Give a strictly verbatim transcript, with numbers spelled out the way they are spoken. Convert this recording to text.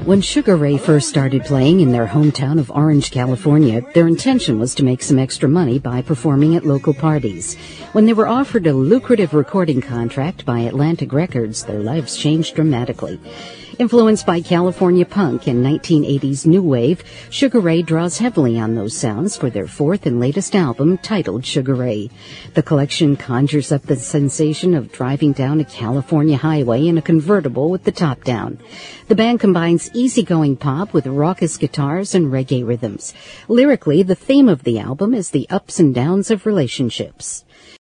When Sugar Ray first started playing in their hometown of Orange, California, their intention was to make some extra money by performing at local parties. When they were offered a lucrative recording contract by Atlantic Records, their lives changed dramatically. Influenced by California punk and nineteen eighties new wave, Sugar Ray draws heavily on those sounds for their fourth and latest album, titled Sugar Ray. The collection conjures up the sensation of driving down a California highway in a convertible with the top down. The band combines easygoing pop with raucous guitars and reggae rhythms. Lyrically, the theme of the album is the ups and downs of relationships.